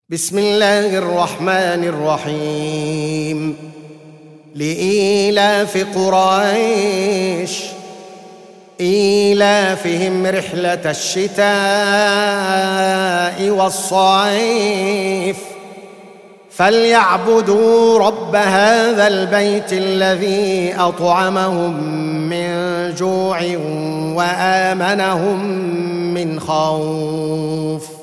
بسم الله الرحمن الرحيم. لإيلاف قريش إيلافهم رحلة الشتاء والصيف فليعبدوا رب هذا البيت الذي أطعمهم من جوع وآمنهم من خوف.